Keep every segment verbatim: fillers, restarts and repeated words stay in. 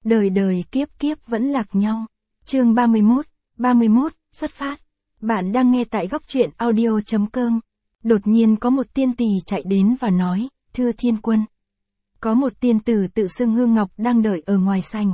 đời đời kiếp kiếp vẫn lạc nhau. Chương ba mươi mốt, ba mươi mốt, xuất phát. Bạn đang nghe tại góc truyện audio chấm com. Đột nhiên có một tiên tỳ chạy đến và nói, thưa thiên quân. Có một tiên tử tự xưng Hương Ngọc đang đợi ở ngoài sảnh.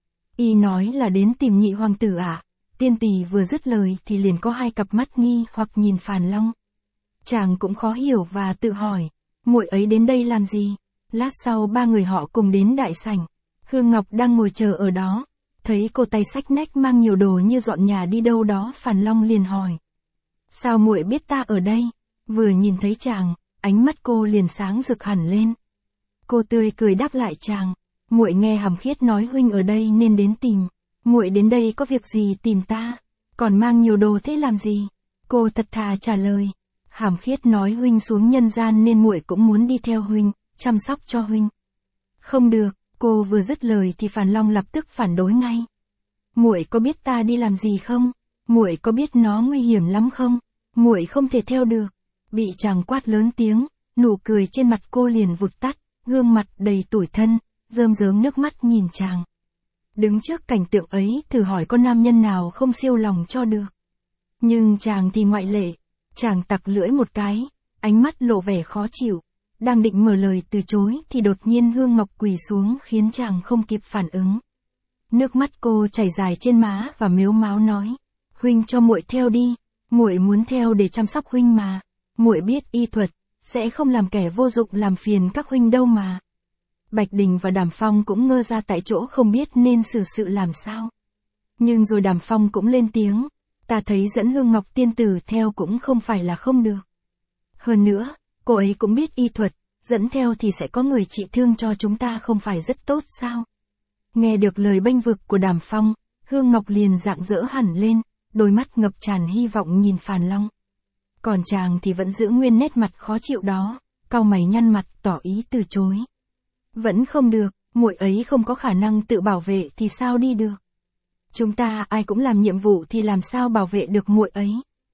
Y nói là đến tìm nhị hoàng tử ạ. À? Tiên tỳ vừa dứt lời thì liền có hai cặp mắt nghi hoặc nhìn Phàn Long. Chàng cũng khó hiểu và tự hỏi, muội ấy đến đây làm gì? Lát sau ba người họ cùng đến đại sảnh. Hương Ngọc đang ngồi chờ ở đó. Thấy cô tay xách nách mang nhiều đồ như dọn nhà đi đâu đó, Phàn Long liền hỏi. Sao muội biết ta ở đây? Vừa nhìn thấy chàng, ánh mắt cô liền sáng rực hẳn lên. Cô tươi cười đáp lại chàng, muội nghe Hàm Khiết nói huynh ở đây nên đến tìm. Muội đến đây có việc gì tìm ta? Còn mang nhiều đồ thế làm gì? Cô thật thà trả lời. Hàm Khiết nói huynh xuống nhân gian nên muội cũng muốn đi theo huynh, chăm sóc cho huynh. Không được. Cô vừa dứt lời thì Phàn Long lập tức phản đối ngay. Muội có biết ta đi làm gì không? Muội có biết nó nguy hiểm lắm không? Muội không thể theo được. Bị chàng quát lớn tiếng, nụ cười trên mặt cô liền vụt tắt, gương mặt đầy tủi thân, rơm rớm nước mắt nhìn chàng. Đứng trước cảnh tượng ấy, thử hỏi có nam nhân nào không siêu lòng cho được. Nhưng chàng thì ngoại lệ. Chàng tặc lưỡi một cái, ánh mắt lộ vẻ khó chịu. Đang định mở lời từ chối thì đột nhiên Hương Ngọc quỳ xuống khiến chàng không kịp phản ứng. Nước mắt cô chảy dài trên má và mếu máo nói, huynh cho muội theo đi, muội muốn theo để chăm sóc huynh mà, muội biết y thuật, sẽ không làm kẻ vô dụng làm phiền các huynh đâu mà. Bạch Đình và Đàm Phong cũng ngơ ra tại chỗ không biết nên xử sự làm sao. Nhưng rồi Đàm Phong cũng lên tiếng, ta thấy dẫn Hương Ngọc tiên tử theo cũng không phải là không được. Hơn nữa, cô ấy cũng biết y thuật, dẫn theo thì sẽ có người trị thương cho chúng ta không phải rất tốt sao? Nghe được lời bênh vực của Đàm Phong, Hương Ngọc liền rạng rỡ hẳn lên, đôi mắt ngập tràn hy vọng nhìn Phàn Long. Còn chàng thì vẫn giữ nguyên nét mặt khó chịu đó, cau mày nhăn mặt tỏ ý từ chối. Vẫn không được, muội ấy không có khả năng tự bảo vệ thì sao đi được? Chúng ta ai cũng làm nhiệm vụ thì làm sao bảo vệ được muội ấy?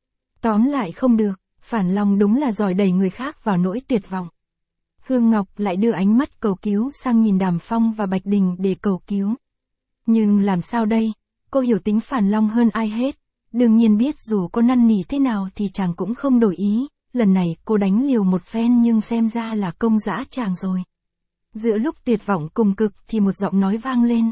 Tóm lại không được. Phàn Long đúng là giỏi đẩy người khác vào nỗi tuyệt vọng. Hương Ngọc lại đưa ánh mắt cầu cứu sang nhìn Đàm Phong và Bạch Đình để cầu cứu. Nhưng làm sao đây? Cô hiểu tính Phàn Long hơn ai hết. Đương nhiên biết dù cô năn nỉ thế nào thì chàng cũng không đổi ý. Lần này cô đánh liều một phen nhưng xem ra là công dã chàng rồi. Giữa lúc tuyệt vọng cùng cực thì một giọng nói vang lên.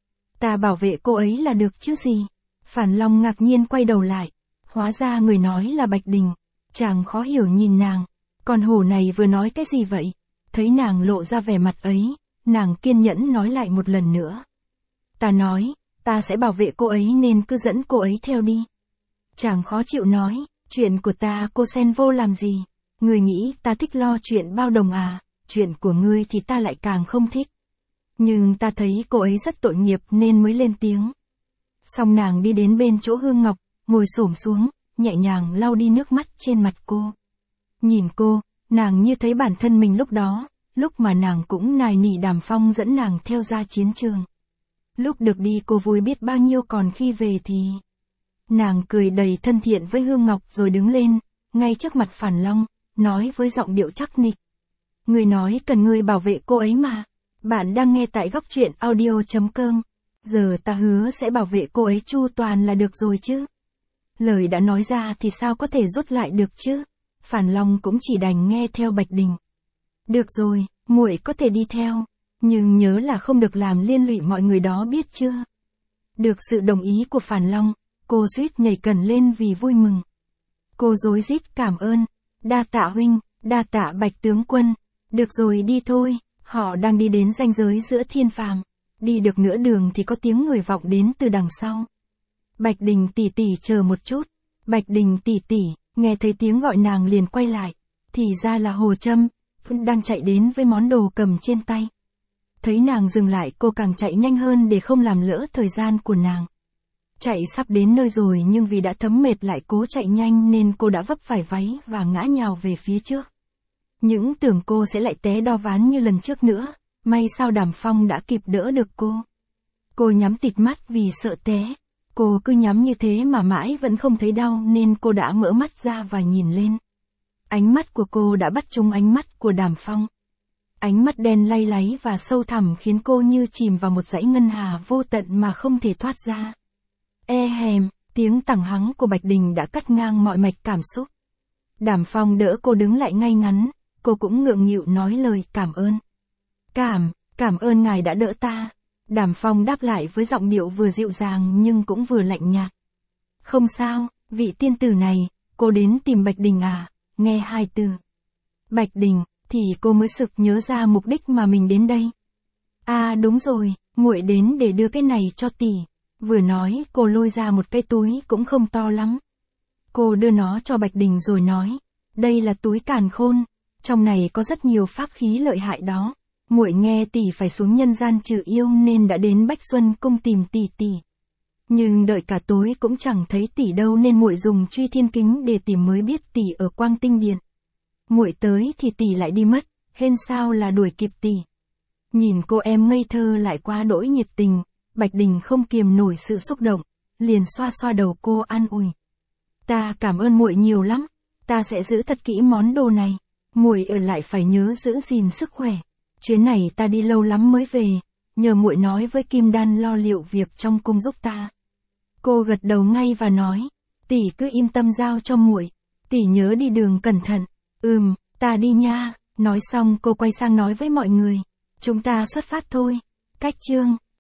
Ta bảo vệ cô ấy là được chứ gì? Phàn Long ngạc nhiên quay đầu lại. Hóa ra người nói là Bạch Đình. Chàng khó hiểu nhìn nàng, con hổ này vừa nói cái gì vậy? Thấy nàng lộ ra vẻ mặt ấy, nàng kiên nhẫn nói lại một lần nữa. Ta nói, ta sẽ bảo vệ cô ấy nên cứ dẫn cô ấy theo đi. Chàng khó chịu nói, chuyện của ta cô xen vô làm gì? Ngươi nghĩ ta thích lo chuyện bao đồng à? Chuyện của ngươi thì ta lại càng không thích. Nhưng ta thấy cô ấy rất tội nghiệp nên mới lên tiếng. Xong nàng đi đến bên chỗ Hương Ngọc, ngồi xổm xuống, nhẹ nhàng lau đi nước mắt trên mặt cô. Nhìn cô, nàng như thấy bản thân mình lúc đó, lúc mà nàng cũng nài nỉ Đàm Phong dẫn nàng theo ra chiến trường. Lúc được đi cô vui biết bao nhiêu, còn khi về thì... Nàng cười đầy thân thiện với Hương Ngọc rồi đứng lên, ngay trước mặt Phàn Long, nói với giọng điệu chắc nịch. Người nói cần ngươi bảo vệ cô ấy mà. Bạn đang nghe tại góc truyện audio chấm com. Giờ ta hứa sẽ bảo vệ cô ấy chu toàn là được rồi chứ. Lời đã nói ra thì sao có thể rút lại được chứ? Phàn Long cũng chỉ đành nghe theo Bạch Đình. Được rồi, muội có thể đi theo, nhưng nhớ là không được làm liên lụy mọi người đó biết chưa? Được sự đồng ý của Phàn Long, cô suýt nhảy cẩn lên vì vui mừng. Cô rối rít cảm ơn, đa tạ huynh, đa tạ Bạch tướng quân. Được rồi đi thôi, họ đang đi đến ranh giới giữa thiên phàm. Đi được nửa đường thì có tiếng người vọng đến từ đằng sau. Bạch Đình tỷ tỷ chờ một chút. Bạch Đình tỷ tỷ, nghe thấy tiếng gọi nàng liền quay lại. Thì ra là Hồ Trâm, đang chạy đến với món đồ cầm trên tay. Thấy nàng dừng lại cô càng chạy nhanh hơn để không làm lỡ thời gian của nàng. Chạy sắp đến nơi rồi nhưng vì đã thấm mệt lại cố chạy nhanh nên cô đã vấp phải váy và ngã nhào về phía trước. Những tưởng cô sẽ lại té đo ván như lần trước nữa, may sao Đàm Phong đã kịp đỡ được cô. Cô nhắm tịt mắt vì sợ té. Cô cứ nhắm như thế mà mãi vẫn không thấy đau nên cô đã mở mắt ra và nhìn lên. Ánh mắt của cô đã bắt trúng ánh mắt của Đàm Phong. Ánh mắt đen lay láy và sâu thẳm khiến cô như chìm vào một dãy ngân hà vô tận mà không thể thoát ra. E hèm, tiếng tằng hắng của Bạch Đình đã cắt ngang mọi mạch cảm xúc. Đàm Phong đỡ cô đứng lại ngay ngắn, cô cũng ngượng nghịu nói lời cảm ơn. Cảm, cảm ơn ngài đã đỡ ta. Đàm Phong đáp lại với giọng điệu vừa dịu dàng nhưng cũng vừa lạnh nhạt. Không sao, vị tiên tử này, cô đến tìm Bạch Đình à? Nghe hai từ Bạch Đình, thì cô mới sực nhớ ra mục đích mà mình đến đây. À đúng rồi, muội đến để đưa cái này cho tỷ. Vừa nói cô lôi ra một cái túi cũng không to lắm. Cô đưa nó cho Bạch Đình rồi nói, đây là túi càn khôn, trong này có rất nhiều pháp khí lợi hại đó. Muội nghe tỷ phải xuống nhân gian trừ yêu nên đã đến Bách Xuân cung tìm tỷ tỷ. Nhưng đợi cả tối cũng chẳng thấy tỷ đâu nên muội dùng truy thiên kính để tìm mới biết tỷ ở Quang Tinh Điện. Muội tới thì tỷ lại đi mất, hên sao là đuổi kịp tỷ. Nhìn cô em ngây thơ lại quá đỗi nhiệt tình, Bạch Đình không kiềm nổi sự xúc động, liền xoa xoa đầu cô an ủi. Ta cảm ơn muội nhiều lắm, ta sẽ giữ thật kỹ món đồ này. Muội ở lại phải nhớ giữ gìn sức khỏe. Chuyến này ta đi lâu lắm mới về, nhờ muội nói với Kim Đan lo liệu việc trong cung giúp ta. Cô gật đầu ngay và nói, tỷ cứ yên tâm giao cho muội, tỷ nhớ đi đường cẩn thận. Ừm, ta đi nha. Nói xong cô quay sang nói với mọi người, chúng ta xuất phát thôi. Cách chương